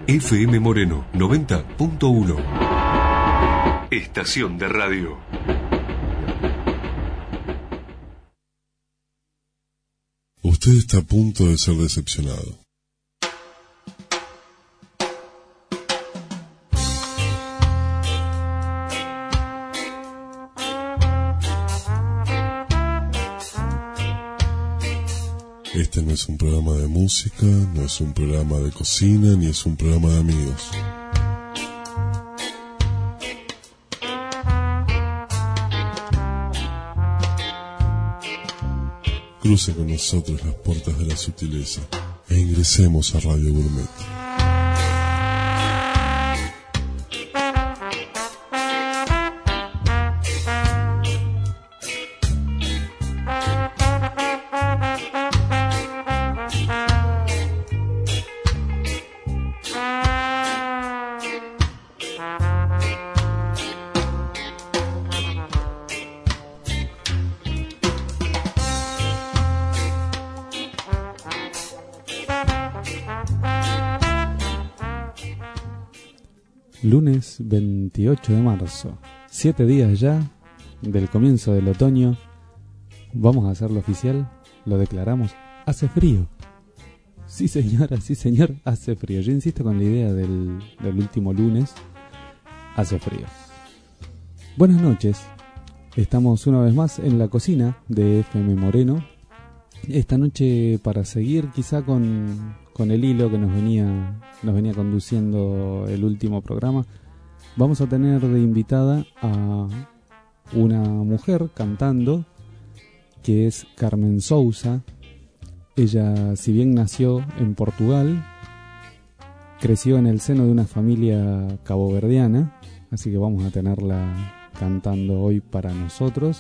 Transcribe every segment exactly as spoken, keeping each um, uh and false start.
F M Moreno noventa punto uno. Estación de radio. Usted está a punto de ser decepcionado. Este no es un programa de música, no es un programa de cocina, ni es un programa de amigos. Cruce con nosotros las puertas de la sutileza e ingresemos a Radio Gourmet. Lunes veintiocho de marzo, siete días ya del comienzo del otoño. Vamos a hacerlo oficial, lo declaramos, hace frío. Sí señora, sí señor, hace frío. Yo insisto con la idea del, del último lunes, hace frío. Buenas noches, estamos una vez más en la cocina de F M Moreno. Esta noche para seguir quizá con, con el hilo que nos venía, nos venía conduciendo el último programa, vamos a tener de invitada a una mujer cantando que es Carmen Sousa. Ella, si bien nació en Portugal, creció en el seno de una familia caboverdiana, así que vamos a tenerla cantando hoy para nosotros.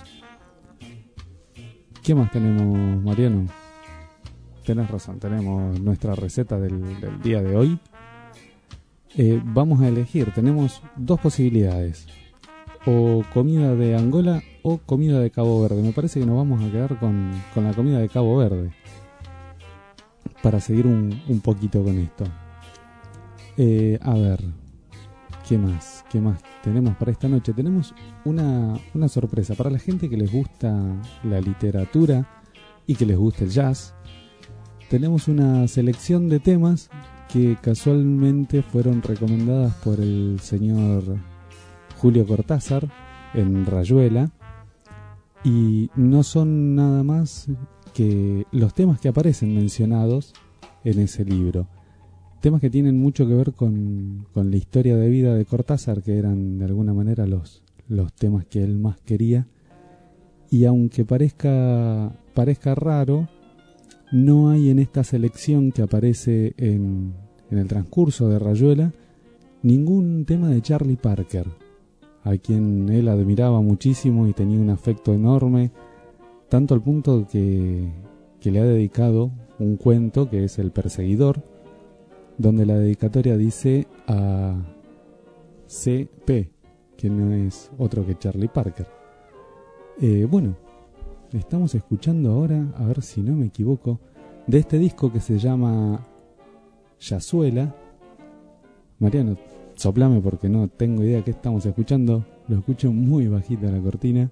¿Qué más tenemos, Mariano? Tenés razón, tenemos nuestra receta del, del día de hoy. Eh, vamos a elegir, tenemos dos posibilidades. O comida de Angola o comida de Cabo Verde. Me parece que nos vamos a quedar con, con la comida de Cabo Verde, para seguir un, un poquito con esto. Eh, a ver, ¿qué más? ¿Qué más tenemos para esta noche? Tenemos una, una sorpresa para la gente que les gusta la literatura y que les gusta el jazz. Tenemos una selección de temas que casualmente fueron recomendadas por el señor Julio Cortázar en Rayuela, y no son nada más que los temas que aparecen mencionados en ese libro. Temas que tienen mucho que ver con, con la historia de vida de Cortázar, que eran de alguna manera los, los temas que él más quería. Y aunque parezca, parezca raro, no hay en esta selección que aparece en, en el transcurso de Rayuela ningún tema de Charlie Parker, a quien él admiraba muchísimo y tenía un afecto enorme, tanto al punto que, que le ha dedicado un cuento que es El Perseguidor, donde la dedicatoria dice a C P, que no es otro que Charlie Parker. Eh, bueno, estamos escuchando ahora, a ver si no me equivoco, de este disco que se llama Yazuela. Mariano, soplame porque no tengo idea qué estamos escuchando. Lo escucho muy bajita la cortina.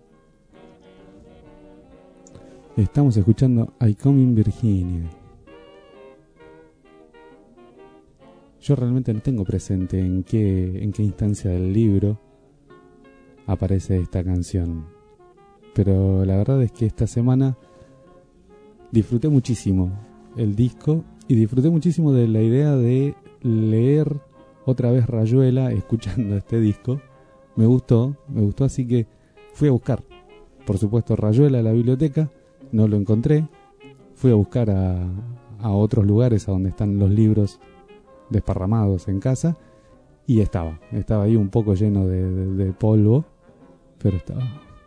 Estamos escuchando I Come in Virginia. Yo realmente no tengo presente en qué, en qué instancia del libro aparece esta canción, pero la verdad es que esta semana disfruté muchísimo el disco y disfruté muchísimo de la idea de leer otra vez Rayuela escuchando este disco. Me gustó, me gustó, así que fui a buscar, por supuesto, Rayuela a la biblioteca, no lo encontré, fui a buscar a, a otros lugares a donde están los libros desparramados en casa, y estaba, estaba ahí un poco lleno de, de, de polvo, pero estaba.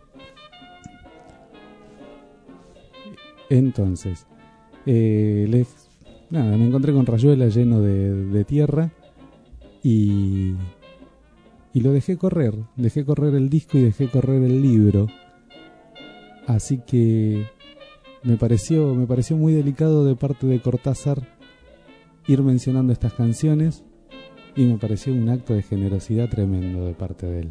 Entonces, eh, les, nada, me encontré con Rayuela lleno de, de tierra y, y lo dejé correr, dejé correr el disco y dejé correr el libro, así que me pareció, me pareció muy delicado de parte de Cortázar ir mencionando estas canciones y me pareció un acto de generosidad tremendo de parte de él.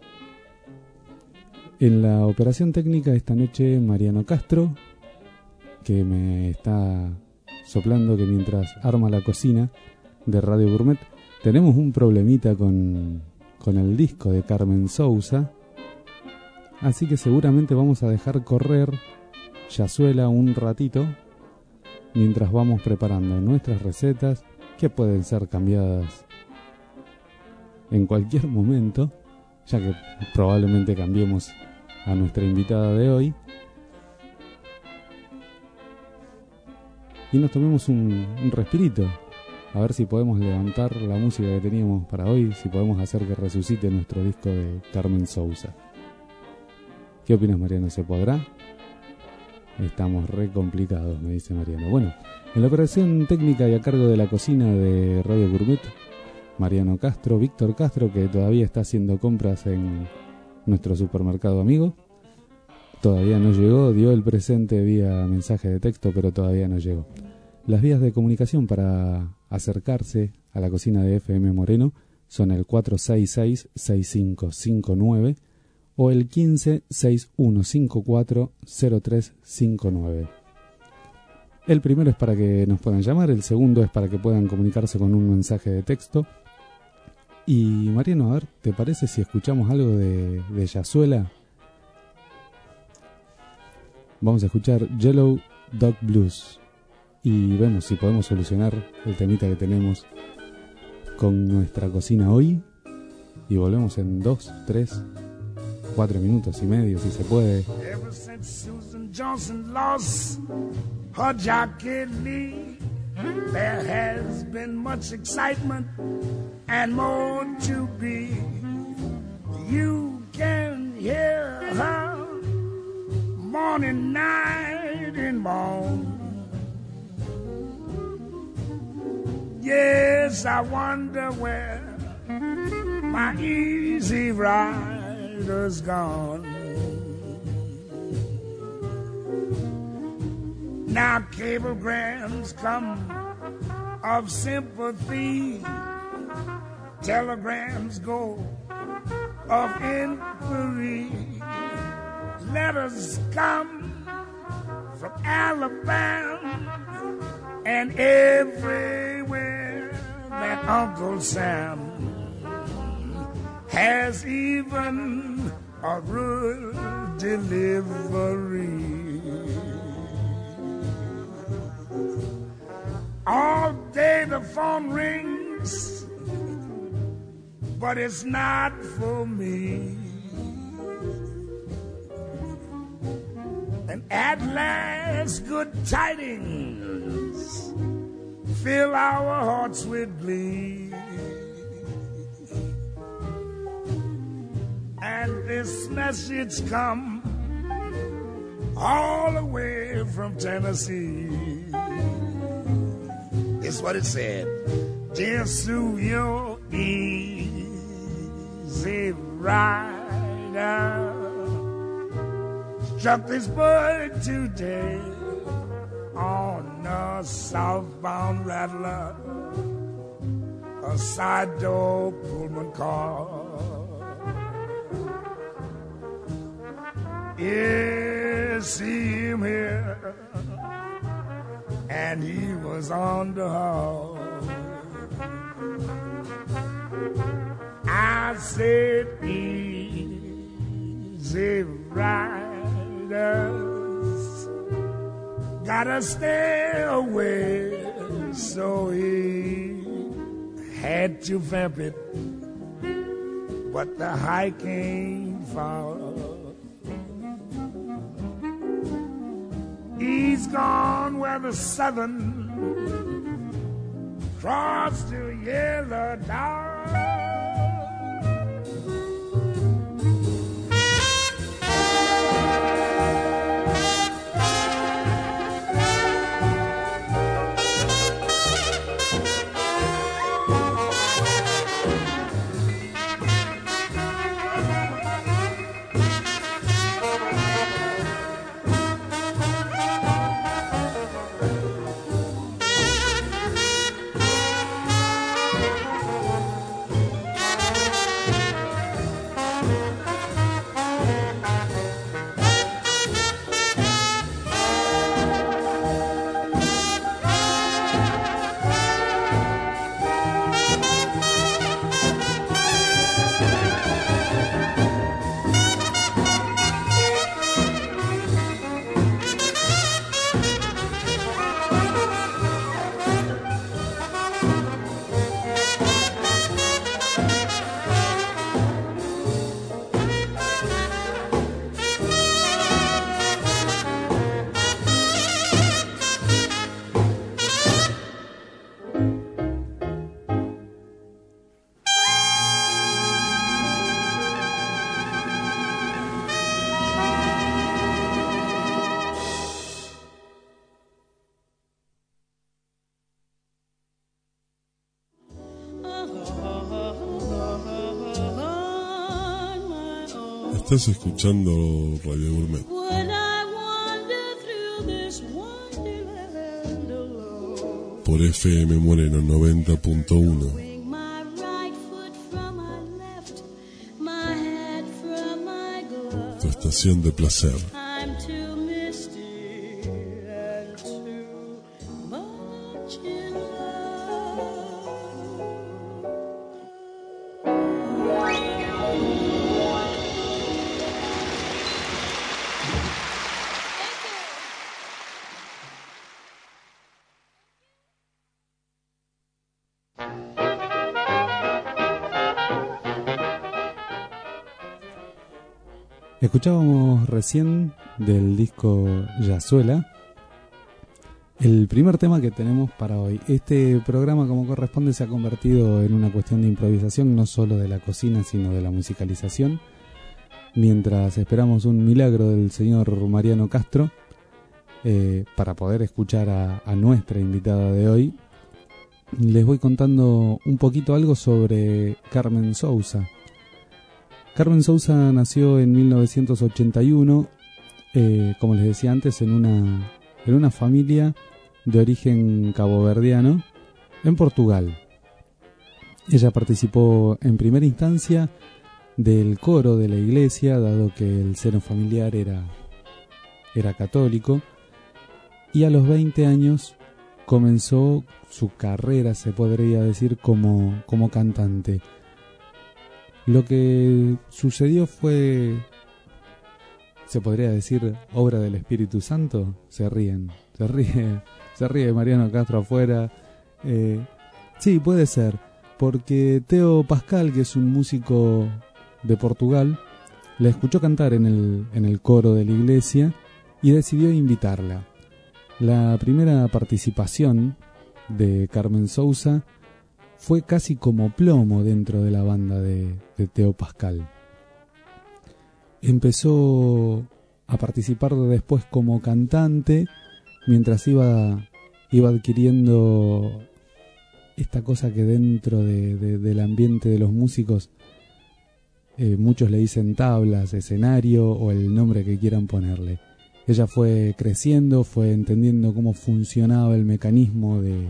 En la operación técnica esta noche Mariano Castro, que me está soplando que mientras arma la cocina de Radio Gourmet, tenemos un problemita con, con el disco de Carmen Sousa, así que seguramente vamos a dejar correr Yazuela un ratito mientras vamos preparando nuestras recetas que pueden ser cambiadas en cualquier momento, ya que probablemente cambiemos a nuestra invitada de hoy y nos tomemos un, un respirito, a ver si podemos levantar la música que teníamos para hoy, si podemos hacer que resucite nuestro disco de Carmen Sousa. ¿Qué opinas, Mariano? ¿Se podrá? Estamos re complicados, me dice Mariano. Bueno, en la operación técnica y a cargo de la cocina de Radio Gourmet, Mariano Castro, Víctor Castro, que todavía está haciendo compras en nuestro supermercado amigo. Todavía no llegó, dio el presente vía mensaje de texto, pero todavía no llegó. Las vías de comunicación para acercarse a la cocina de F M Moreno son el cuatro seis seis, seis cinco cinco nueve o el quince, sesenta y uno cincuenta y cuatro, cero tres cincuenta y nueve. El primero es para que nos puedan llamar, el segundo es para que puedan comunicarse con un mensaje de texto. Y Mariano, a ver, ¿te parece si escuchamos algo de, de Yazuela? Vamos a escuchar Yellow Dog Blues y vemos si podemos solucionar el temita que tenemos con nuestra cocina hoy. Y volvemos en dos, tres, cuatro minutos y medio, si se puede. Ever since Susan Johnson lost her Jockey Lee, there has been much excitement and more to be. You can hear her morning, night, and morn. Yes, I wonder where my easy rider's gone. Now cablegrams come of sympathy, telegrams go of inquiry, letters come from Alabama and everywhere that Uncle Sam has even a rural delivery. All day the phone rings, but it's not for me. And at last good tidings fill our hearts with glee. And this message come all the way from Tennessee. It's what it said. Dear Sue, you're easy rider struck this bird today on a southbound rattler, a side door Pullman car. Yes, see him here, and he was on the haul. I said, easy riders gotta stay away, so he had to vamp it, but the hike ain't far. He's gone where the Southern Cross to Yellow Dog. Estás escuchando Radio Gourmet. Por F M Moreno noventa punto uno. Tu estación de placer. Escuchábamos recién del disco Yazuela el primer tema que tenemos para hoy. Este programa, como corresponde, se ha convertido en una cuestión de improvisación, no solo de la cocina, sino de la musicalización. Mientras esperamos un milagro del señor Mariano Castro eh, para poder escuchar a, a nuestra invitada de hoy, les voy contando un poquito algo sobre Carmen Sousa. Carmen Sousa nació en mil novecientos ochenta y uno, eh, como les decía antes, en una, en una familia de origen caboverdiano en Portugal. Ella participó en primera instancia del coro de la iglesia, dado que el seno familiar era, era católico, y a los veinte años comenzó su carrera, se podría decir, como, como cantante. Lo que sucedió fue, se podría decir, obra del Espíritu Santo. Se ríen, se ríe, se ríe Mariano Castro afuera. Eh, sí, puede ser, porque Teo Pascal, que es un músico de Portugal, la escuchó cantar en el, en el coro de la iglesia y decidió invitarla. La primera participación de Carmen Sousa fue casi como plomo dentro de la banda de, de Teo Pascal. Empezó a participar después como cantante, mientras iba, iba adquiriendo esta cosa que dentro de, de, del ambiente de los músicos eh, muchos le dicen tablas, escenario o el nombre que quieran ponerle. Ella fue creciendo, fue entendiendo cómo funcionaba el mecanismo de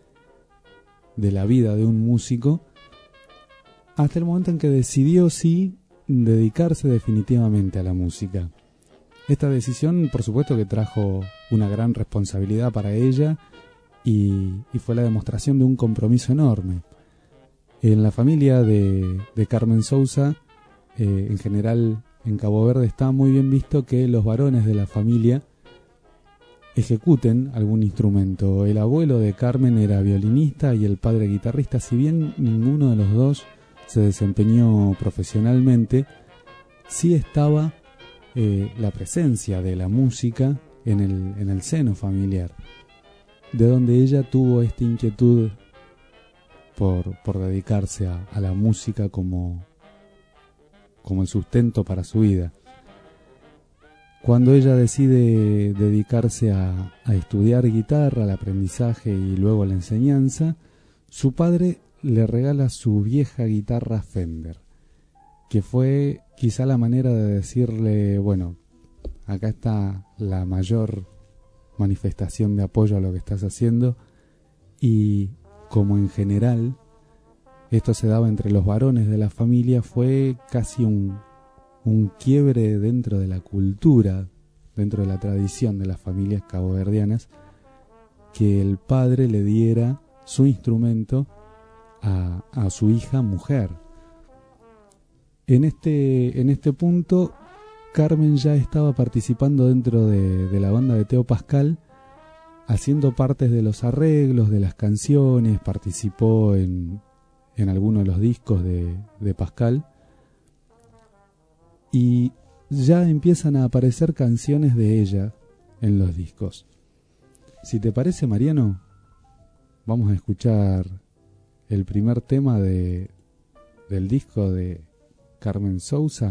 de la vida de un músico, hasta el momento en que decidió sí dedicarse definitivamente a la música. Esta decisión, por supuesto, que trajo una gran responsabilidad para ella y, y fue la demostración de un compromiso enorme. En la familia de, de Carmen Sousa, eh, en general en Cabo Verde, está muy bien visto que los varones de la familia ejecuten algún instrumento. El abuelo de Carmen era violinista y el padre guitarrista. Si bien ninguno de los dos se desempeñó profesionalmente, sí estaba eh, la presencia de la música en el, en el seno familiar, de donde ella tuvo esta inquietud por, por dedicarse a, a la música como, como el sustento para su vida. Cuando ella decide dedicarse a, a estudiar guitarra, al aprendizaje y luego a la enseñanza, su padre le regala su vieja guitarra Fender, que fue quizá la manera de decirle, bueno, acá está la mayor manifestación de apoyo a lo que estás haciendo. Y como en general esto se daba entre los varones de la familia, fue casi un un quiebre dentro de la cultura, dentro de la tradición de las familias caboverdianas, que el padre le diera su instrumento a, a su hija mujer. En este, en este punto, Carmen ya estaba participando dentro de, de la banda de Teo Pascal, haciendo partes de los arreglos, de las canciones, participó en, en algunos de los discos de, de Pascal, y ya empiezan a aparecer canciones de ella en los discos. Si te parece, Mariano, vamos a escuchar el primer tema de, del disco de Carmen Sousa.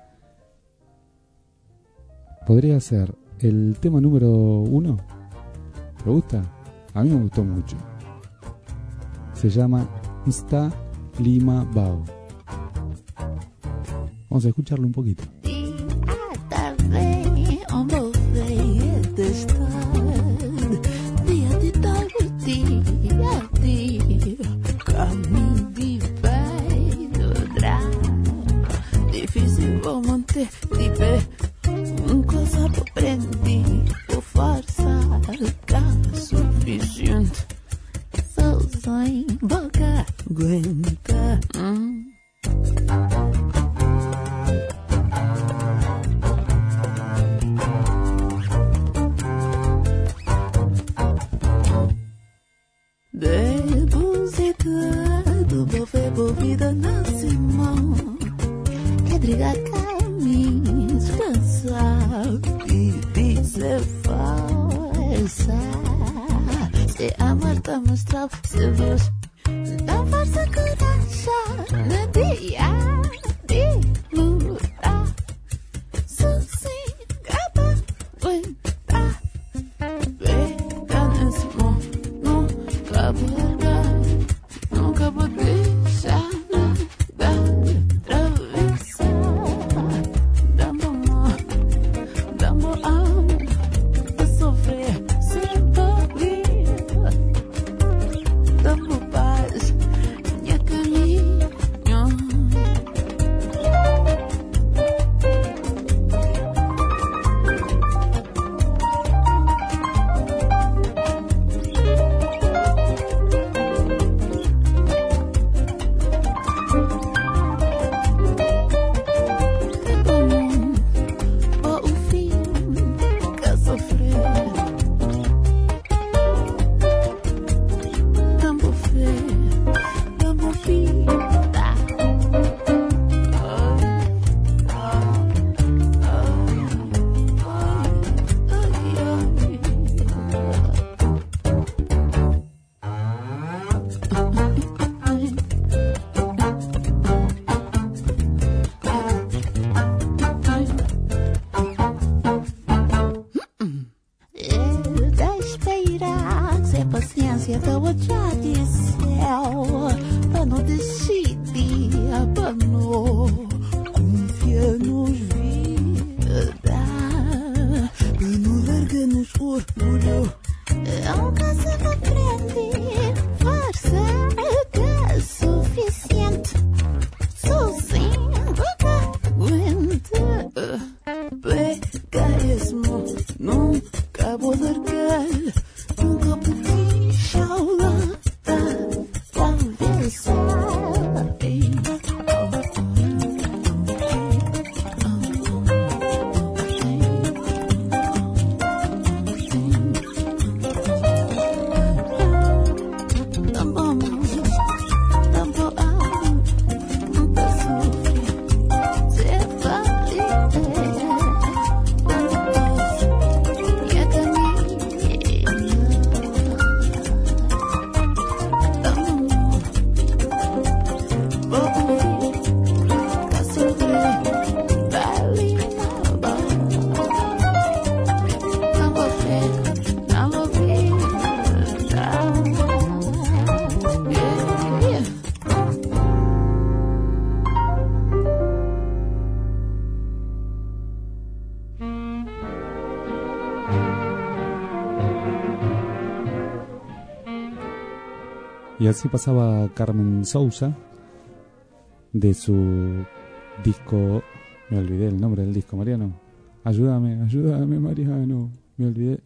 Podría ser el tema número uno. ¿Te gusta? A mí me gustó mucho. Se llama Está Lima Bao. Vamos a escucharlo un poquito. vem om befriet de stad. Dia de dag och dia de caminho de vai dra. Difícil vou manter de pé. Cosa por prendi por força tá suficiente. Sozinho vou aguentar. Hum. Debusicado, bofebo vida na Simão. Quer brigar caminhos, cansar, viver ser falsa. Se amar tá mostrado, se vês, dá força, coragem, no dia de lutar. Sossegada, aguentar, pega nesse mundo. Nunca vou deixar nada atravessar. Dá-me amor, dá-me alma a sofrer sem dor. Dá-me paz, minha caminho. Y así pasaba Carmen Sousa de su disco, me olvidé el nombre del disco, Mariano. Ayúdame, ayúdame, Mariano, me olvidé.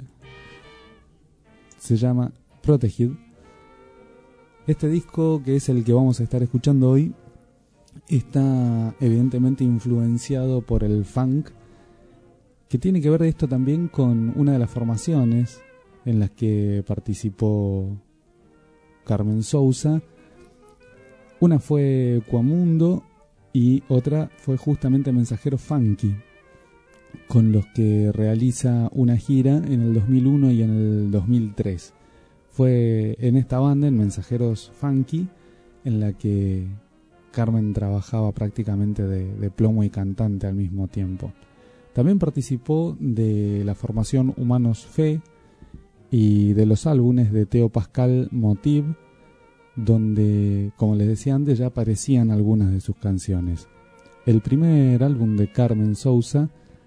Se llama Protected. Este disco, que es el que vamos a estar escuchando hoy, está evidentemente influenciado por el funk, que tiene que ver esto también con una de las formaciones en las que participó Carmen Sousa. Una fue Cuamundo y otra fue justamente Mensajeros Funky, con los que realiza una gira en el dos mil uno y en el dos mil tres. Fue en esta banda, en Mensajeros Funky, en la que Carmen trabajaba prácticamente de, de plomo y cantante al mismo tiempo. También participó de la formación Humanos Fe y de los álbumes de Teo Pascal Motive, donde, como les decía antes, ya aparecían algunas de sus canciones. El primer álbum de Carmen Sousa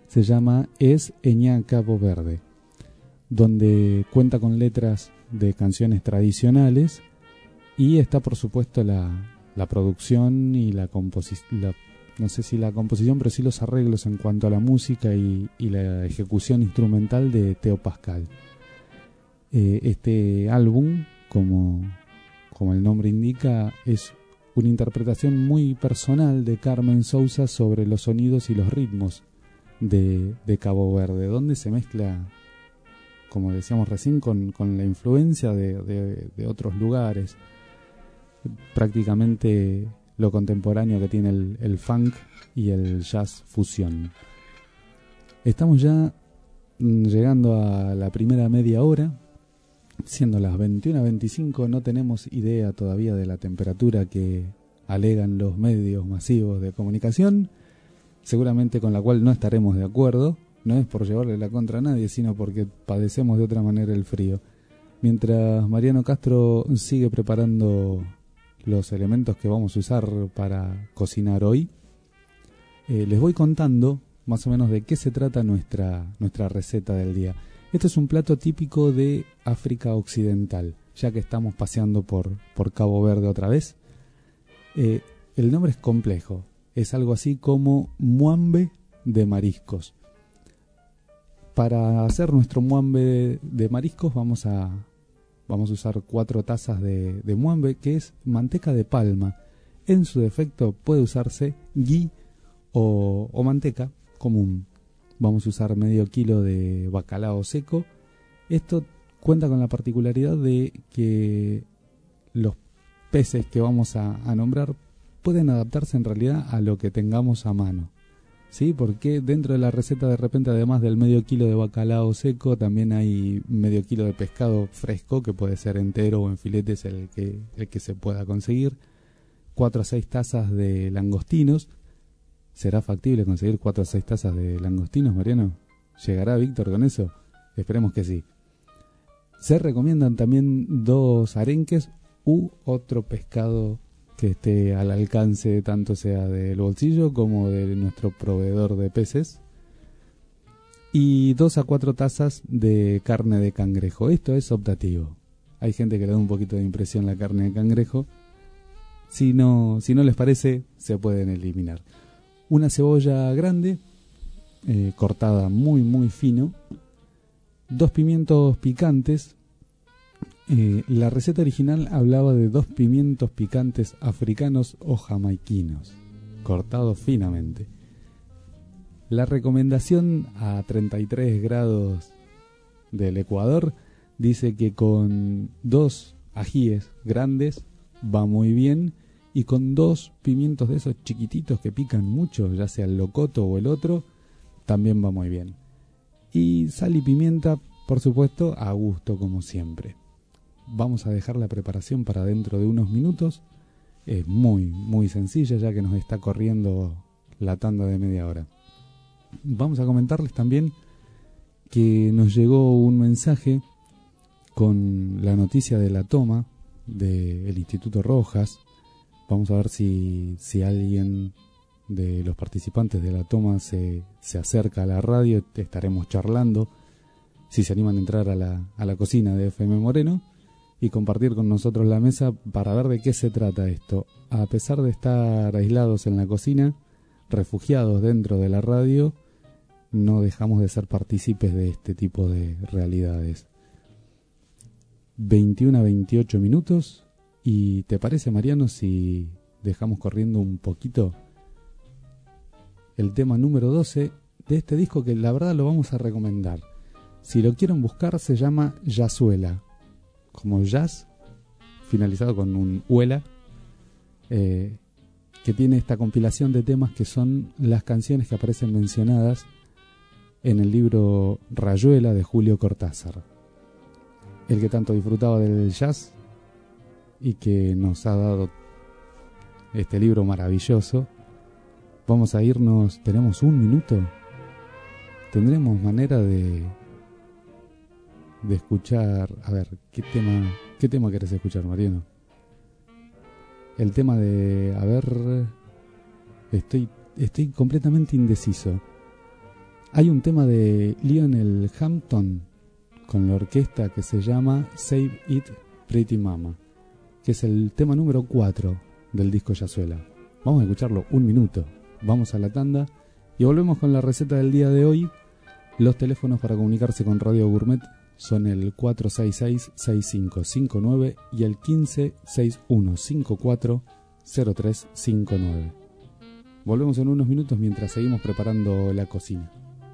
se llama Es Eñá Cabo Verde, donde cuenta con letras de canciones tradicionales y está por supuesto la, la producción y la composición, no sé si la composición, pero sí los arreglos en cuanto a la música y, y la ejecución instrumental de Teo Pascal. Eh, este álbum, como, como el nombre indica, es una interpretación muy personal de Carmen Sousa sobre los sonidos y los ritmos de, de Cabo Verde, donde se mezcla, como decíamos recién, con, con la influencia de, de, de otros lugares, prácticamente lo contemporáneo que tiene el, el funk y el jazz fusión. Estamos ya llegando a la primera media hora, siendo las veintiuna veinticinco, no tenemos idea todavía de la temperatura que alegan los medios masivos de comunicación, seguramente con la cual no estaremos de acuerdo. No es por llevarle la contra a nadie, sino porque padecemos de otra manera el frío. Mientras Mariano Castro sigue preparando los elementos que vamos a usar para cocinar hoy, eh, les voy contando más o menos de qué se trata nuestra, nuestra receta del día. Este es un plato típico de África Occidental, ya que estamos paseando por, por Cabo Verde otra vez. Eh, el nombre es complejo, es algo así como muambe de mariscos. Para hacer nuestro muambe de, de mariscos vamos a, vamos a usar cuatro tazas de, de muambe, que es manteca de palma. En su defecto puede usarse ghee o, o manteca común. Vamos a usar medio kilo de bacalao seco. Esto cuenta con la particularidad de que los peces que vamos a, a nombrar pueden adaptarse en realidad a lo que tengamos a mano, ¿sí? Porque dentro de la receta, de repente, además del medio kilo de bacalao seco, también hay medio kilo de pescado fresco, que puede ser entero o en filetes, el que, el que se pueda conseguir. Cuatro a seis tazas de langostinos. ¿Será factible conseguir cuatro a seis tazas de langostinos, Mariano? ¿Llegará Víctor con eso? Esperemos que sí. Se recomiendan también dos arenques u otro pescado que esté al alcance, tanto sea del bolsillo como de nuestro proveedor de peces. Y dos a cuatro tazas de carne de cangrejo. Esto es optativo. Hay gente que le da un poquito de impresión la carne de cangrejo. Si no, si no les parece, se pueden eliminar. Una cebolla grande, eh, cortada muy muy fino, dos pimientos picantes. Eh, la receta original hablaba de dos pimientos picantes africanos o jamaiquinos, cortados finamente. La recomendación a treinta y tres grados del Ecuador dice que con dos ajíes grandes va muy bien, y con dos pimientos de esos chiquititos que pican mucho, ya sea el locoto o el otro, también va muy bien. Y sal y pimienta, por supuesto, a gusto como siempre. Vamos a dejar la preparación para dentro de unos minutos. Es muy, muy sencilla, ya que nos está corriendo la tanda de media hora. Vamos a comentarles también que nos llegó un mensaje con la noticia de la toma del Instituto Rojas. Vamos a ver si, si alguien de los participantes de la toma se, se acerca a la radio. Estaremos charlando, si se animan a entrar a la, a la cocina de F M Moreno y compartir con nosotros la mesa para ver de qué se trata esto. A pesar de estar aislados en la cocina, refugiados dentro de la radio, no dejamos de ser partícipes de este tipo de realidades. veintiuno a veintiocho minutos. ¿Y te parece, Mariano, si dejamos corriendo un poquito el tema número doce de este disco, que la verdad lo vamos a recomendar? Si lo quieren buscar, se llama Jazzuela, como jazz finalizado con un huela, eh, que tiene esta compilación de temas que son las canciones que aparecen mencionadas en el libro Rayuela de Julio Cortázar. El que tanto disfrutaba del jazz y que nos ha dado este libro maravilloso. Vamos a irnos, tenemos un minuto, tendremos manera de de escuchar, a ver, ¿qué tema, qué tema querés escuchar, Mariano? El tema de, a ver, estoy, estoy completamente indeciso. Hay un tema de Lionel Hampton con la orquesta que se llama Save It Pretty Mama, que es el tema número cuatro del disco Yazuela. Vamos a escucharlo un minuto, vamos a la tanda y volvemos con la receta del día de hoy. Los teléfonos para comunicarse con Radio Gourmet son el cuatro seis seis, seis cinco cinco nueve y el quince, sesenta y uno cincuenta y cuatro, cero tres cincuenta y nueve. Volvemos en unos minutos mientras seguimos preparando la cocina.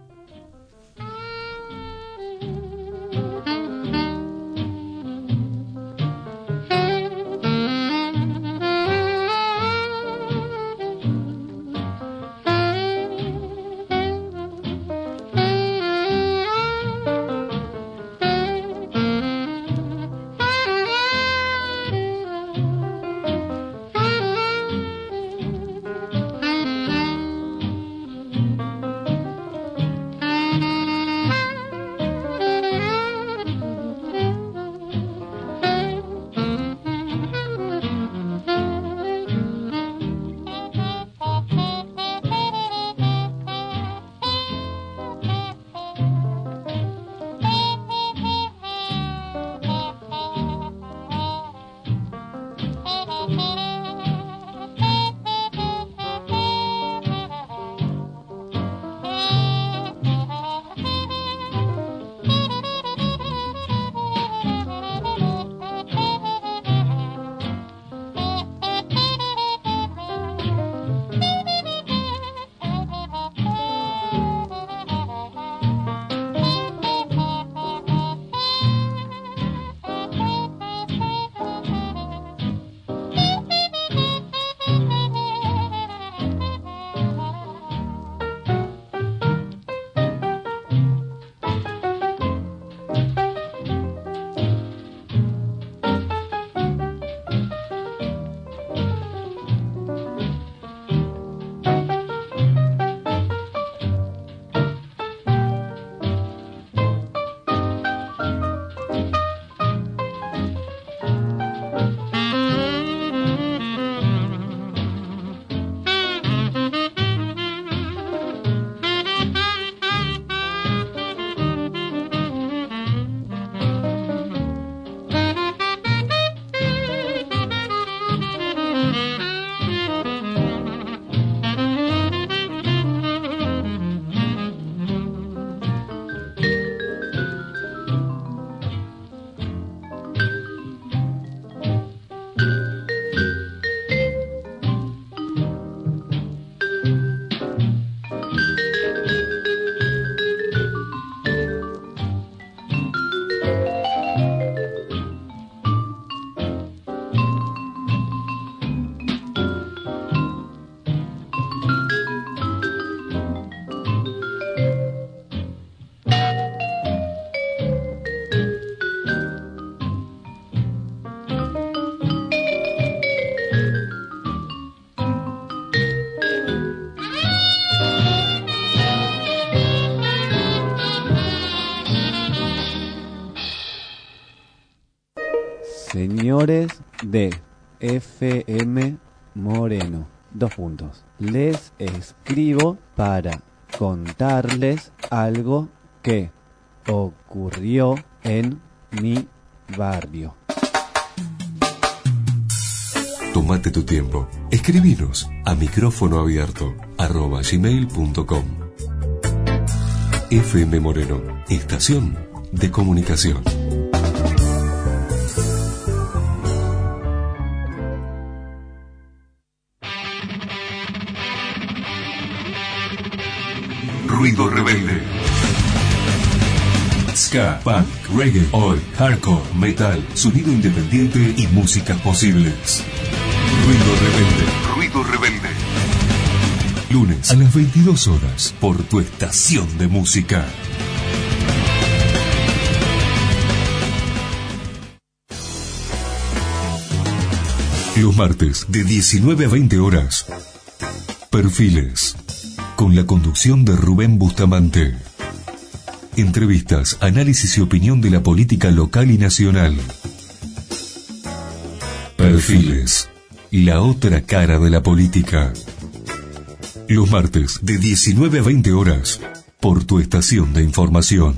Señores de F M Moreno, dos puntos. Les escribo para contarles algo que ocurrió en mi barrio. Tómate tu tiempo. Escribinos a micrófono abierto arroba gmail punto com. F M Moreno, estación de comunicación. Ruido rebelde. Ska, punk, reggae, oi, hardcore, metal, sonido independiente y músicas posibles. Ruido rebelde. Ruido rebelde. Lunes a las veintidós horas por tu estación de música. Los martes de diecinueve a veinte horas. Perfiles. Con la conducción de Rubén Bustamante. Entrevistas, análisis y opinión de la política local y nacional. Perfiles. La otra cara de la política. Los martes de diecinueve a veinte horas por tu estación de información.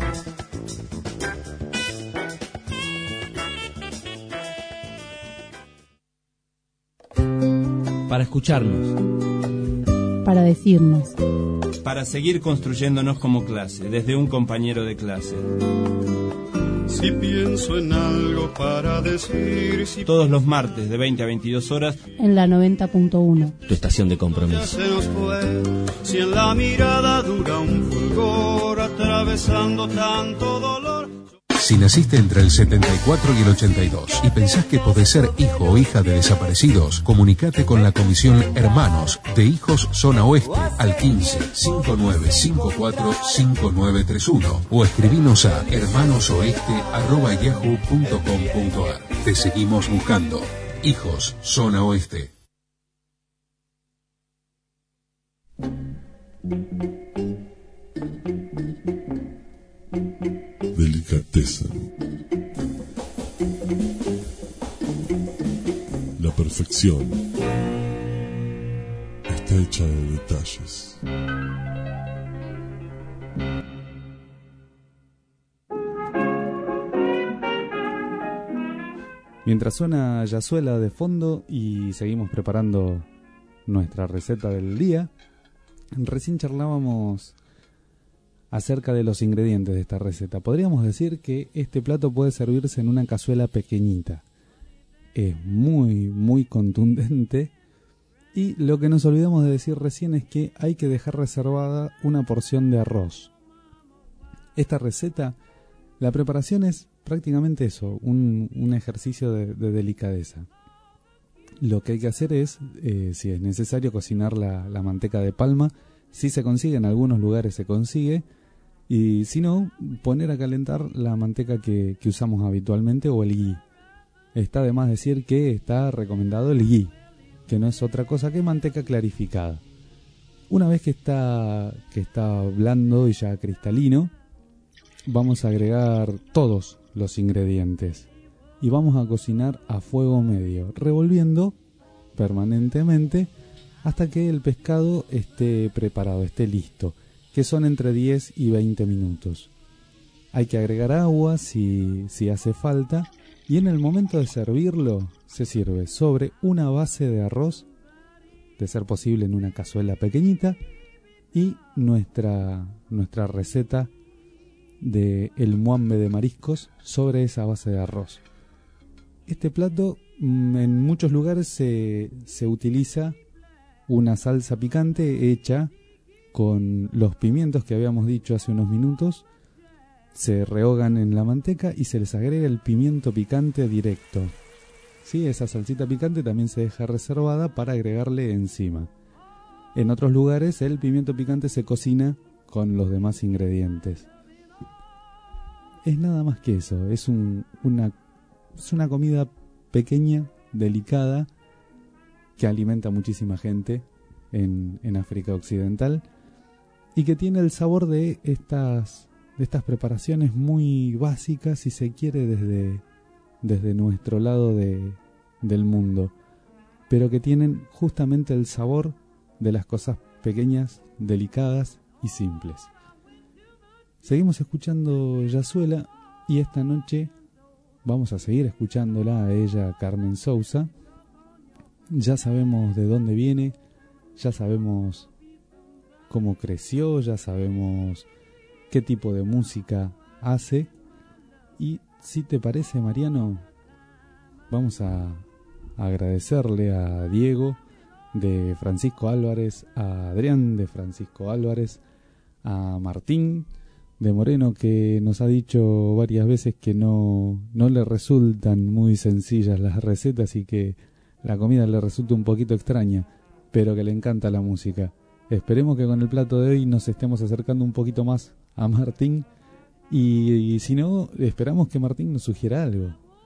Para escucharnos, para decirnos, para seguir construyéndonos como clase, desde un compañero de clase. Si pienso en algo para decir, si Todos los martes de veinte a veintidós horas en la noventa punto uno. tu estación de ya compromiso. se nos fue, si en la mirada dura un fulgor atravesando tanto dolor. Si naciste entre el setenta y cuatro y el ochenta y dos y pensás que podés ser hijo o hija de desaparecidos, comunicate con la Comisión Hermanos de Hijos Zona Oeste al quince, cincuenta y nueve cincuenta y cuatro, cincuenta y nueve treinta y uno o escribinos a hermanosoeste arroba yahoo punto com punto ar. Te seguimos buscando. Hijos Zona Oeste. Delicadeza. La perfección está hecha de detalles. Mientras suena Yasuela de fondo y seguimos preparando nuestra receta del día, recién charlábamos acerca de los ingredientes de esta receta. Podríamos decir que este plato puede servirse en una cazuela pequeñita. Es muy, muy contundente. Y lo que nos olvidamos de decir recién es que hay que dejar reservada una porción de arroz. Esta receta, la preparación es prácticamente eso, un, un ejercicio de, de delicadeza. Lo que hay que hacer es, eh, si es necesario, cocinar la, la manteca de palma. Si se consigue, en algunos lugares se consigue. Y si no, poner a calentar la manteca que, que usamos habitualmente o el ghee. Está de más decir que está recomendado el ghee, que no es otra cosa que manteca clarificada. Una vez que está, que está blando y ya cristalino, vamos a agregar todos los ingredientes. Y vamos a cocinar a fuego medio, revolviendo permanentemente hasta que el pescado esté preparado, esté listo, que son entre diez y veinte minutos. Hay que agregar agua si, si hace falta, y en el momento de servirlo se sirve sobre una base de arroz, de ser posible en una cazuela pequeñita, y nuestra, nuestra receta de el muambe de mariscos sobre esa base de arroz. Este plato en muchos lugares se, se utiliza una salsa picante hecha con los pimientos que habíamos dicho hace unos minutos. Se rehogan en la manteca y se les agrega el pimiento picante directo. ¿Sí? Esa salsita picante también se deja reservada para agregarle encima. En otros lugares el pimiento picante se cocina con los demás ingredientes. Es nada más que eso, es, un, una, es una comida pequeña, delicada, que alimenta a muchísima gente en, en África Occidental y que tiene el sabor de estas, de estas preparaciones muy básicas, si se quiere, desde, desde nuestro lado de, del mundo, pero que tienen justamente el sabor de las cosas pequeñas, delicadas y simples. Seguimos escuchando Yasuela y esta noche vamos a seguir escuchándola a ella, Carmen Sousa. Ya sabemos de dónde viene, ya sabemos cómo creció, ya sabemos qué tipo de música hace. Y si te parece, Mariano, vamos a agradecerle a Diego de Francisco Álvarez, a Adrián de Francisco Álvarez, a Martín de Moreno, que nos ha dicho varias veces que no, no le resultan muy sencillas las recetas y que la comida le resulta un poquito extraña, pero que le encanta la música. Esperemos que con el plato de hoy nos estemos acercando un poquito más a Martín y, y si no, esperamos que Martín nos sugiera algo.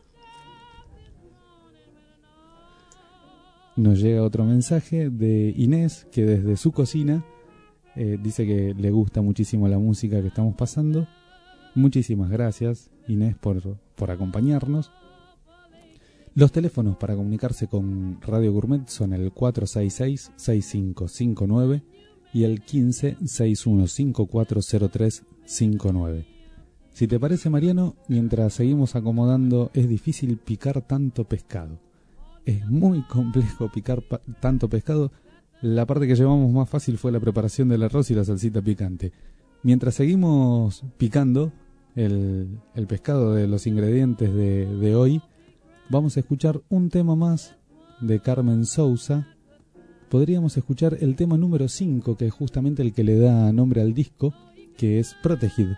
Nos llega otro mensaje de Inés, que desde su cocina eh, dice que le gusta muchísimo la música que estamos pasando. Muchísimas gracias, Inés, por, por acompañarnos. Los teléfonos para comunicarse con Radio Gourmet son el cuatro seis seis, seis cinco cinco nueve y el quince sesenta y uno cincuenta y cuatro cero tres cincuenta y nueve. Si te parece, Mariano, mientras seguimos acomodando, es difícil picar tanto pescado. Es muy complejo picar pa- tanto pescado. La parte que llevamos más fácil fue la preparación del arroz y la salsita picante. Mientras seguimos picando el, el pescado de los ingredientes de, de hoy, vamos a escuchar un tema más de Carmen Sousa. Podríamos escuchar el tema número cinco, que es justamente el que le da nombre al disco, que es Protegid.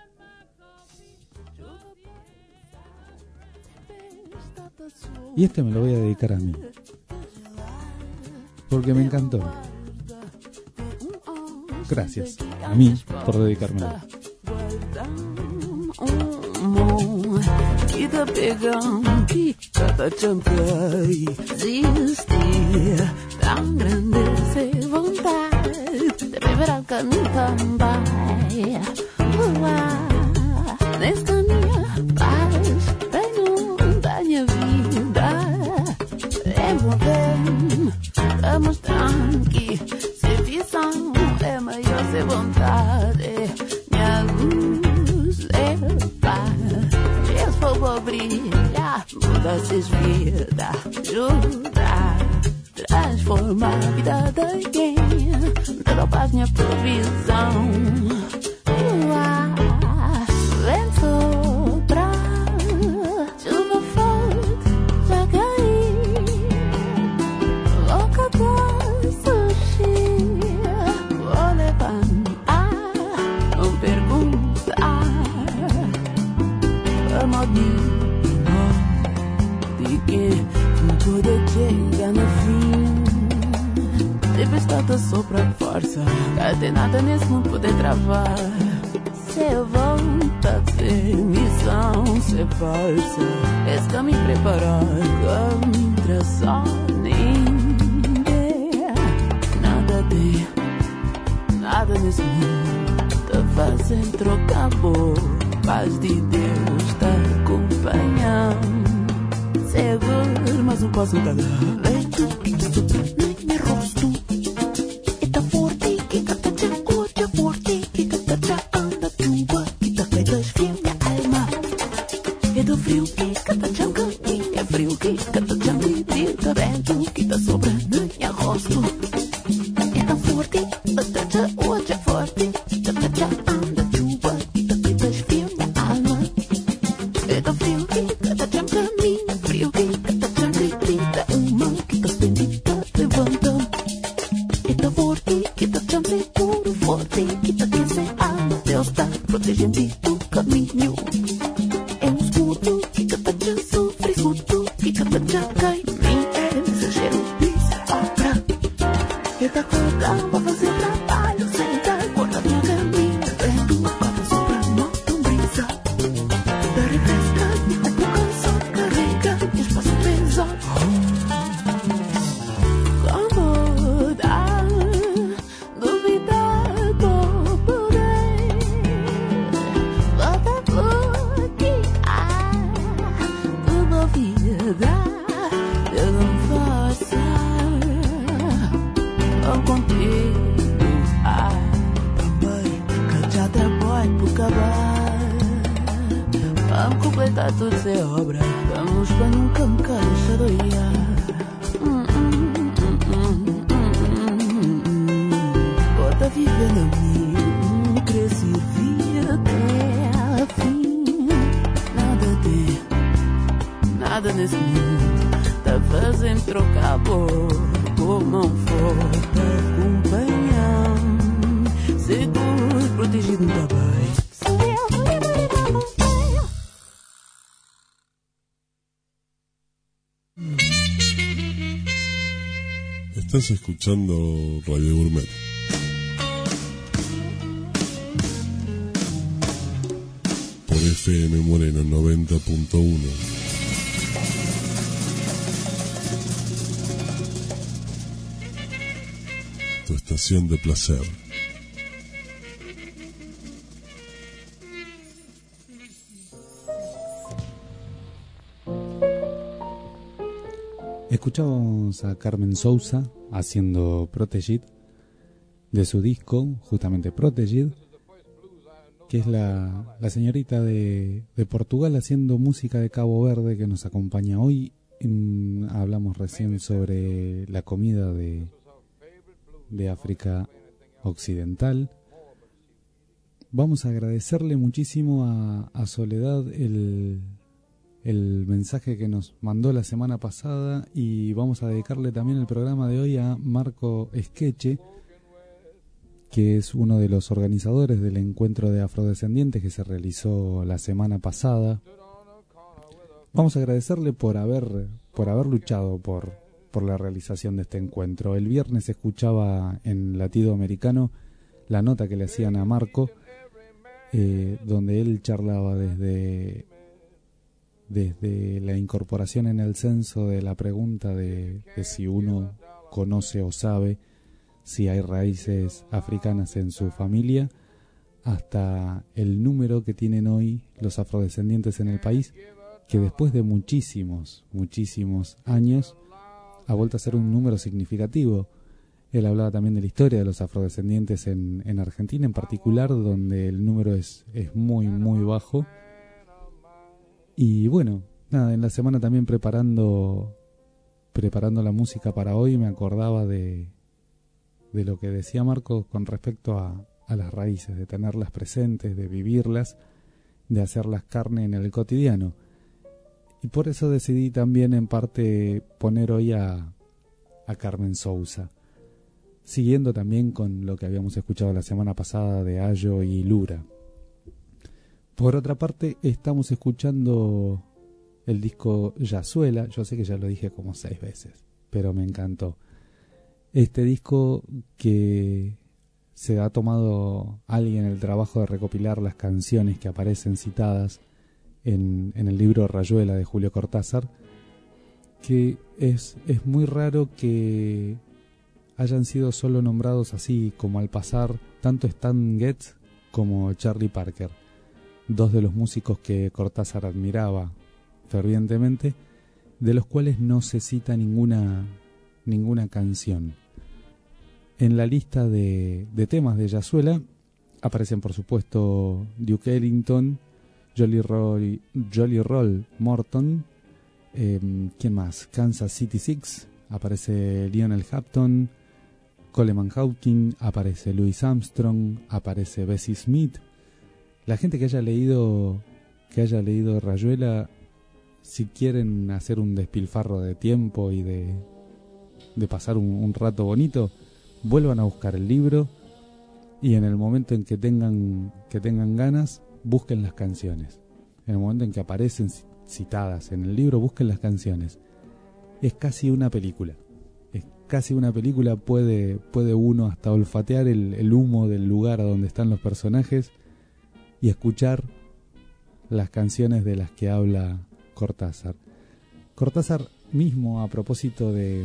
Y este me lo voy a dedicar a mí, porque me encantó. Gracias a mí por dedicármelo. Kita pegang, kata cangkai, existir tan grande se vontade de beber akan também. Nesta minha paz, tenho da minha vida. É bom, estamos tranqui, se visão é maior se vontade. Minha luz é paz. Fogo brilha, muda se vida, ajuda, transforma a vida de alguém, toda paz minha provisão. Vem soprar, chuva forte, já caí, louca da sushi, vou levantar, não perguntar. Di che tutto chega no fim. Tempestade sopra força, catenada nesse não poder travar. Se vontade, missão, se força, esse caminho preparar contra só ninguém. Nada de, nada nesse mundo te fazem trocar boa. Paz de Deus está acompanhando. Seguro, mas não posso dar. Vem tu, nem me rosto. E tá forte, que cata já curte forte. Que cata já anda tua. Que tá cai das frio, minha alma. É do frio, que cata já caminho. É frio, que cata já me diga. Vento, que tá sobrando minha rosto. É tão forte, cata já hoje é forte. Que cata já anda tua. Que tá cai das frio. Protegendo o caminho. É um escudo que cata já sofre, escudo que cata já cai. Nem é exagero, obra. E tá acordando pra fazer trabalho sem dar corda minha caminho. Vendo a capa sopra, não tão brisa. Da refresca, um pouco só carrega espaço pesado. Como dá duvidar do poder. Vamos completar tudo sem obra. Vamos para nunca me deixar de olhar. Bota vivendo a mim, cresci vida até a fim. Nada de, nada nesse mundo tá fazendo trocar boa. Por não for te acompanhar, seguro, protegido também. Estás escuchando Radio Gourmet. Por F M Moreno noventa punto uno. Tu estación de placer. Escuchábamos a Carmen Sousa haciendo Protegid. de su disco, justamente Protégé, que es la, la señorita de, de Portugal haciendo música de Cabo Verde, que nos acompaña hoy. En, hablamos recién sobre la comida de, de África Occidental. Vamos a agradecerle muchísimo a, a Soledad el, el mensaje que nos mandó la semana pasada, y vamos a dedicarle también el programa de hoy a Marco Esqueche, que es uno de los organizadores del encuentro de afrodescendientes que se realizó la semana pasada. Vamos a agradecerle por haber por haber luchado por, por la realización de este encuentro. El viernes escuchaba en Latido Americano la nota que le hacían a Marco, eh, donde él charlaba desde, desde la incorporación en el censo de la pregunta de, de si uno conoce o sabe si hay raíces africanas en su familia, hasta el número que tienen hoy los afrodescendientes en el país, que después de muchísimos, muchísimos años ha vuelto a ser un número significativo. Él hablaba también de la historia de los afrodescendientes en, en Argentina en particular, donde el número es, es muy, muy bajo. Y bueno, nada, en la semana también preparando, preparando la música para hoy, me acordaba de, de lo que decía Marcos con respecto a, a las raíces, de tenerlas presentes, de vivirlas, de hacerlas carne en el cotidiano. Y por eso decidí también en parte poner hoy a, a Carmen Sousa, siguiendo también con lo que habíamos escuchado la semana pasada de Ayo y Lura. Por otra parte, estamos escuchando el disco Yazuela. Yo sé que ya lo dije como seis veces, pero me encantó. Este disco que se ha tomado alguien el trabajo de recopilar las canciones que aparecen citadas en, en el libro Rayuela de Julio Cortázar, que es, es muy raro que hayan sido solo nombrados así como al pasar tanto Stan Getz como Charlie Parker, dos de los músicos que Cortázar admiraba fervientemente, de los cuales no se cita ninguna, ninguna canción. En la lista de, de temas de Yazuela aparecen por supuesto Duke Ellington, Jolly Roll, Jolly Roll Morton, eh, ¿quién más? Kansas City Six, aparece Lionel Hampton, Coleman Hawkins, aparece Louis Armstrong, aparece Bessie Smith. La gente que haya leído que haya leído Rayuela, si quieren hacer un despilfarro de tiempo y de, de pasar un, un rato bonito, vuelvan a buscar el libro y en el momento en que tengan que tengan ganas, busquen las canciones. En el momento en que aparecen citadas en el libro, busquen las canciones. Es casi una película. Es casi una película. Puede, puede uno hasta olfatear el, el humo del lugar a donde están los personajes y escuchar las canciones de las que habla Cortázar. Cortázar mismo, a propósito de,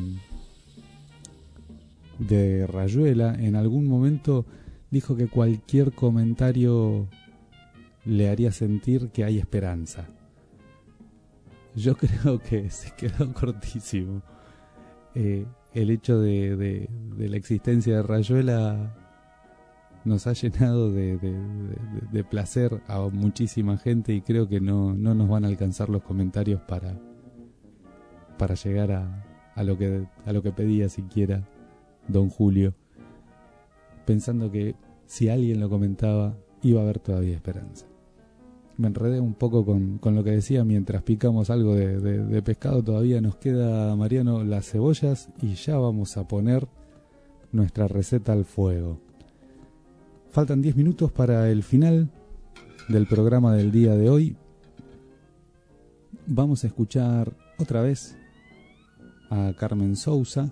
de Rayuela, en algún momento dijo que cualquier comentario le haría sentir que hay esperanza. Yo creo que se quedó cortísimo. Eh, el hecho de, de, de la existencia de Rayuela nos ha llenado de, de, de, de placer a muchísima gente, y creo que no, no nos van a alcanzar los comentarios para, para llegar a, a, lo que, a lo que pedía siquiera don Julio, pensando que si alguien lo comentaba iba a haber todavía esperanza. Me enredé un poco con, con lo que decía mientras picamos algo de, de, de pescado. Todavía nos queda, Mariano, las cebollas, y ya vamos a poner nuestra receta al fuego. Faltan diez minutos para el final del programa del día de hoy. Vamos a escuchar otra vez a Carmen Sousa.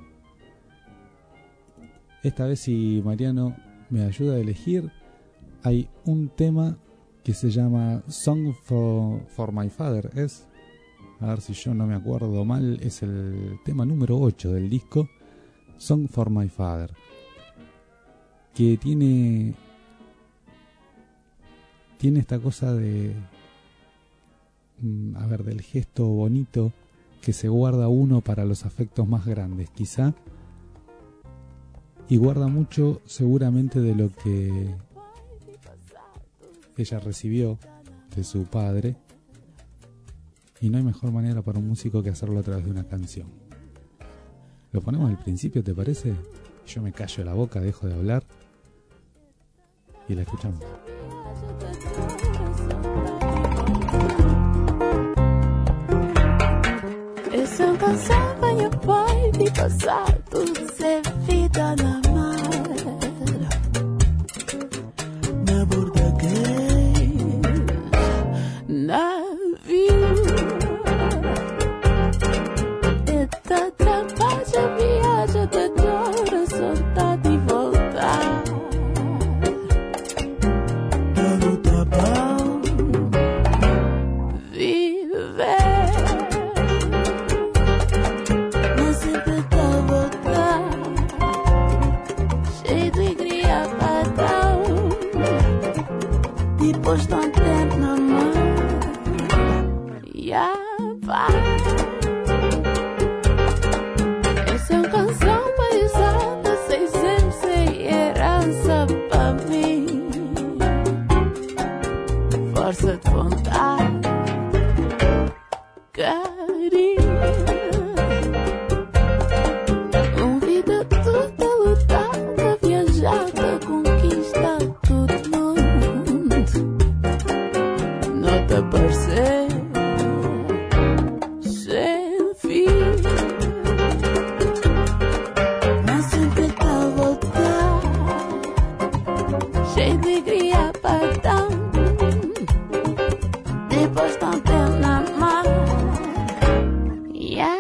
Esta vez, si Mariano me ayuda a elegir, hay un tema que se llama Song for, for My Father. Es, a ver si yo no me acuerdo mal, es el tema número ocho del disco, Song for My Father, que tiene tiene esta cosa de a ver, del gesto bonito que se guarda uno para los afectos más grandes. Quizá y guarda mucho seguramente de lo que ella recibió de su padre, y no hay mejor manera para un músico que hacerlo a través de una canción. ¿Lo ponemos al principio, te parece? Yo me callo la boca, dejo de hablar y la escuchamos. Essa canção vai a pai de passado, ser vida na mar, na bordagueira, navio. Eita, trabalha, viaja, te chora, soltar e voltar. Tudo tá bom, viver. Mas sempre tá a voltar, cheio de alegria, padrão. Depois tão tempo na mão, e a paz. Força de vontade, carinho, uma vida toda lutada, viajada, conquista todo mundo. Não te parecer sem fim, mas sempre tá a voltar, cheio de alegria para dar. Depois tão tempo na mão, e a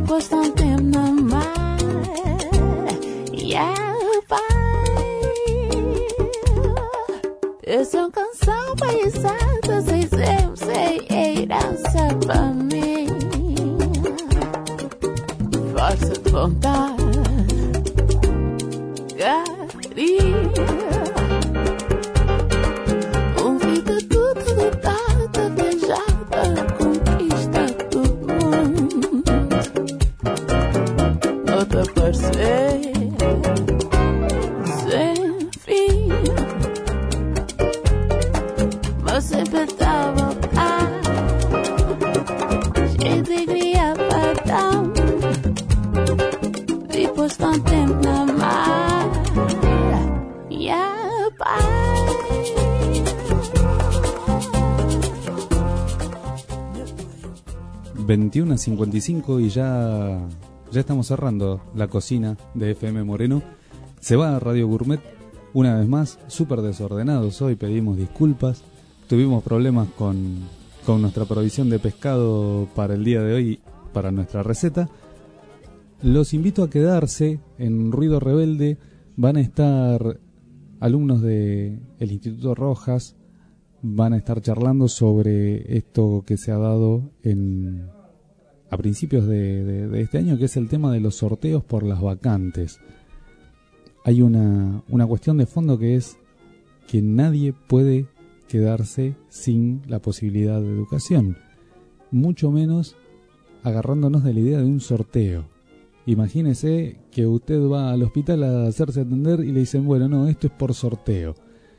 Depois de um tempo na mar, yeah, pai. Eu sou canção paisada, sei sempre, sei herança pra mim. Força de vontade, carinho. Um vida tudo lutada, beijada, conquista do mundo. Outra parceira, sem fim. Mas sempre estava cá, cheio de alegria para dar. Depois de um tempo na mar, yeah, pai. veintiuno a cincuenta y cinco y ya, ya estamos cerrando la cocina de F M Moreno. Se va a Radio Gourmet una vez más, súper desordenados hoy, pedimos disculpas. Tuvimos problemas con, con nuestra provisión de pescado para el día de hoy, para nuestra receta. Los invito a quedarse en Ruido Rebelde. Van a estar alumnos del Instituto Rojas, van a estar charlando sobre esto que se ha dado en, a principios de, de, de este año, que es el tema de los sorteos por las vacantes. Hay una, una cuestión de fondo que es que nadie puede quedarse sin la posibilidad de educación, mucho menos agarrándonos de la idea de un sorteo. Imagínese que usted va al hospital a hacerse atender y le dicen, bueno, no, esto es por sorteo.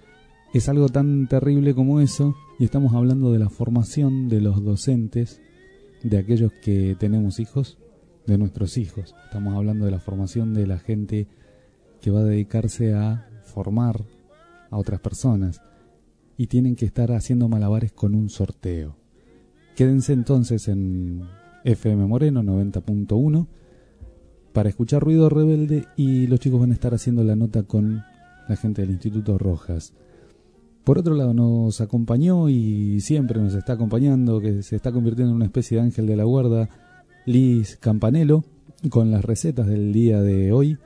Es algo tan terrible como eso, y estamos hablando de la formación de los docentes, de aquellos que tenemos hijos, de nuestros hijos. Estamos hablando de la formación de la gente que va a dedicarse a formar a otras personas, y tienen que estar haciendo malabares con un sorteo. Quédense entonces en F M Moreno noventa punto uno para escuchar Ruido Rebelde, y los chicos van a estar haciendo la nota con la gente del Instituto Rojas. Por otro lado, nos acompañó y siempre nos está acompañando, que se está convirtiendo en una especie de ángel de la guarda, Liz Campanello, con las recetas del día de hoy.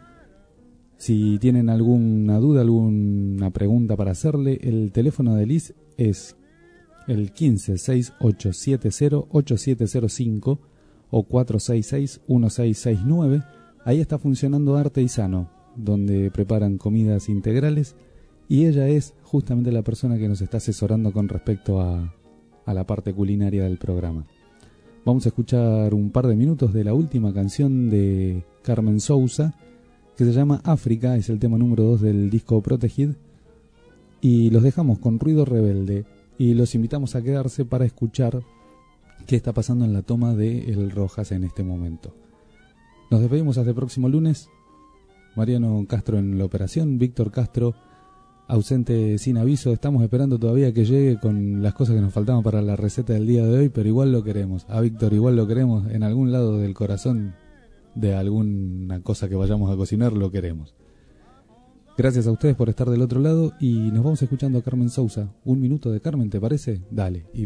Si tienen alguna duda, alguna pregunta para hacerle, el teléfono de Liz es el quince, seis ocho siete cero, ocho siete cero cinco o cuatro seis seis, uno seis seis nueve. Ahí está funcionando Arte y Sano, donde preparan comidas integrales, y ella es justamente la persona que nos está asesorando con respecto a, a la parte culinaria del programa. Vamos a escuchar un par de minutos de la última canción de Carmen Sousa, que se llama África, es el tema número dos del disco Protegid, y los dejamos con Ruido Rebelde, y los invitamos a quedarse para escuchar qué está pasando en la toma de El Rojas en este momento. Nos despedimos hasta el próximo lunes. Mariano Castro en la operación, Víctor Castro ausente sin aviso. Estamos esperando todavía que llegue con las cosas que nos faltaban para la receta del día de hoy, pero igual lo queremos. A Víctor igual lo queremos en algún lado del corazón, de alguna cosa que vayamos a cocinar, lo queremos. Gracias a ustedes por estar del otro lado, y nos vamos escuchando a Carmen Sousa. Un minuto de Carmen, ¿te parece? Dale. Y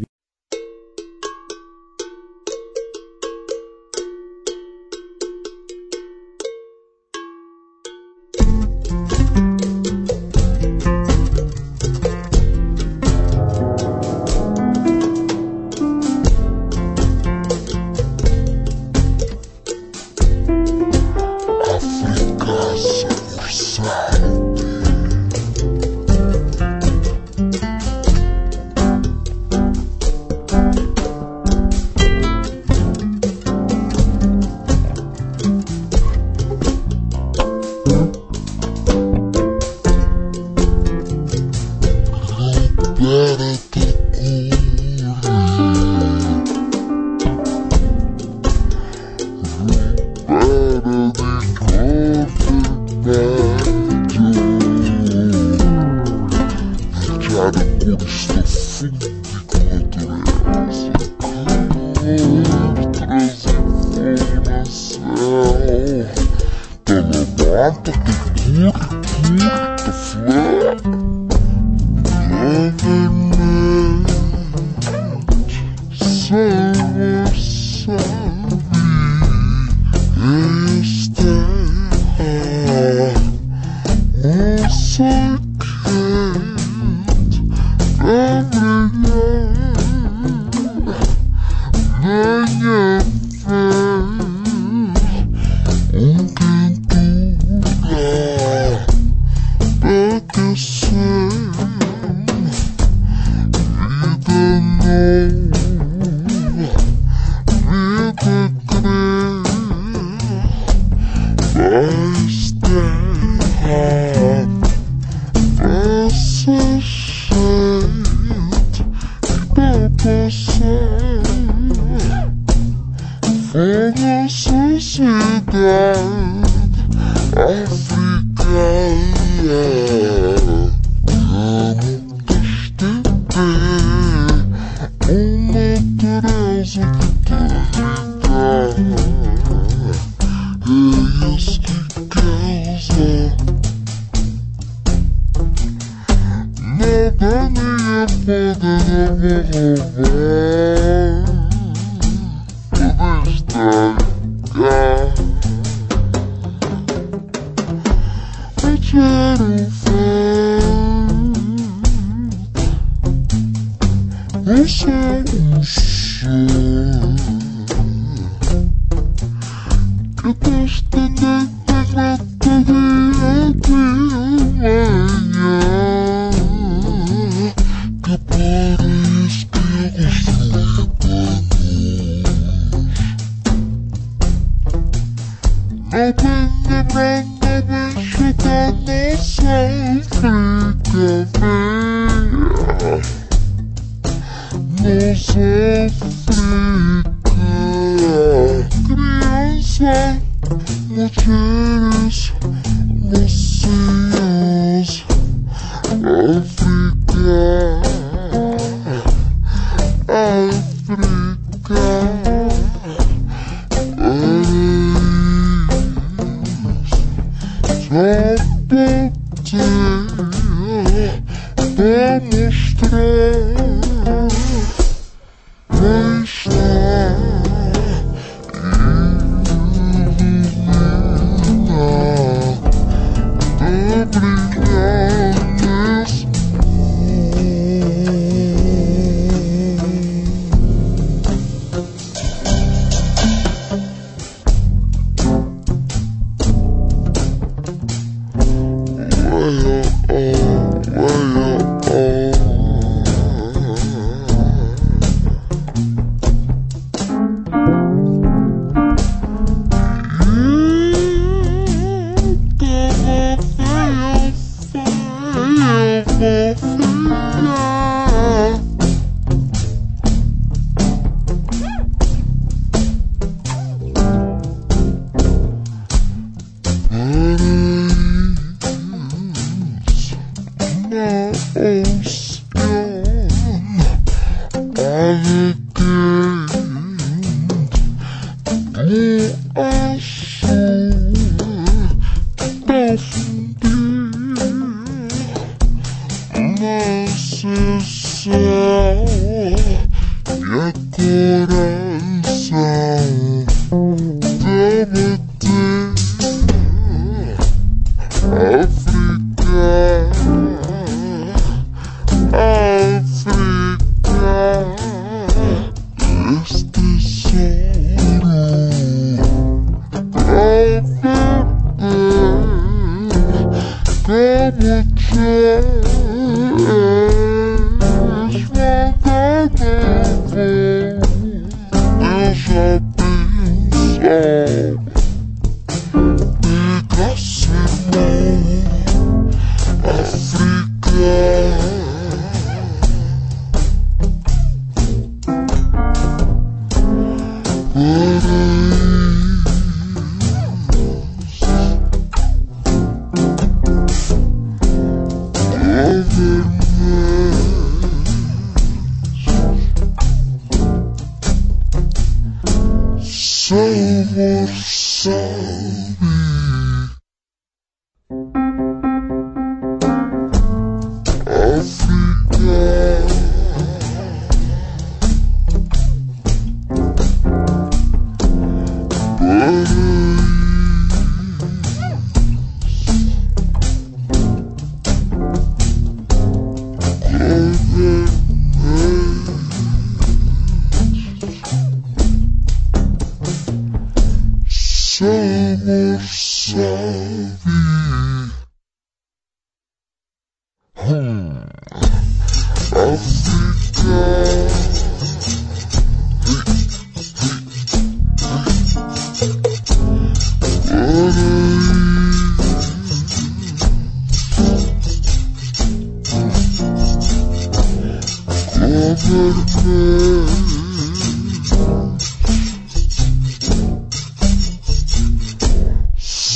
uma sociedade africana que muitas tem uma natureza que é isso que causa nada nem poder roubar, poder estragar. Quero ver esse chão que tá estendendo a grata de manhã, que parece que é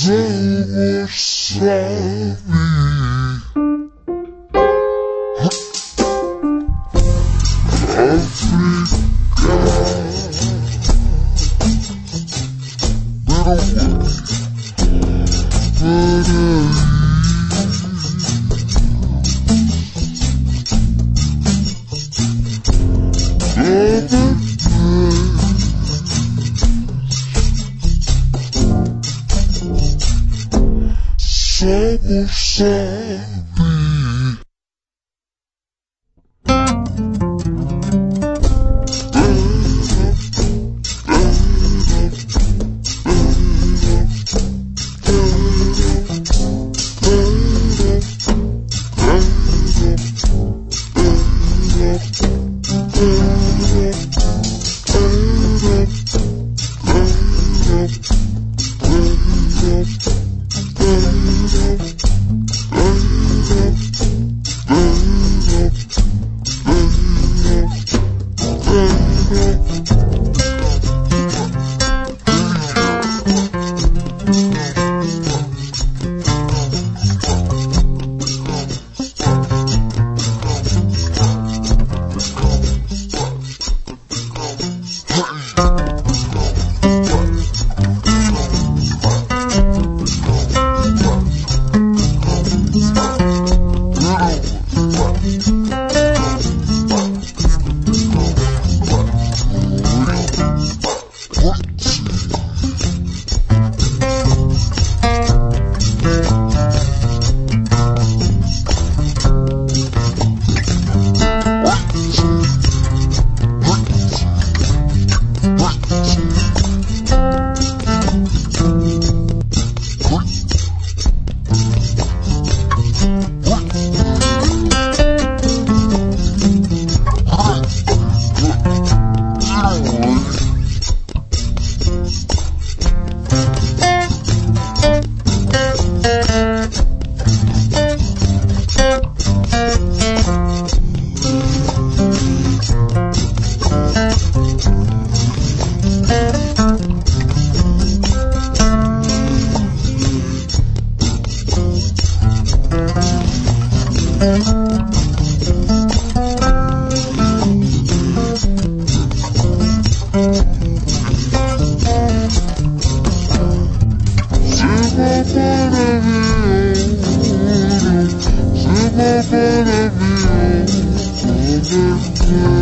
Thank you.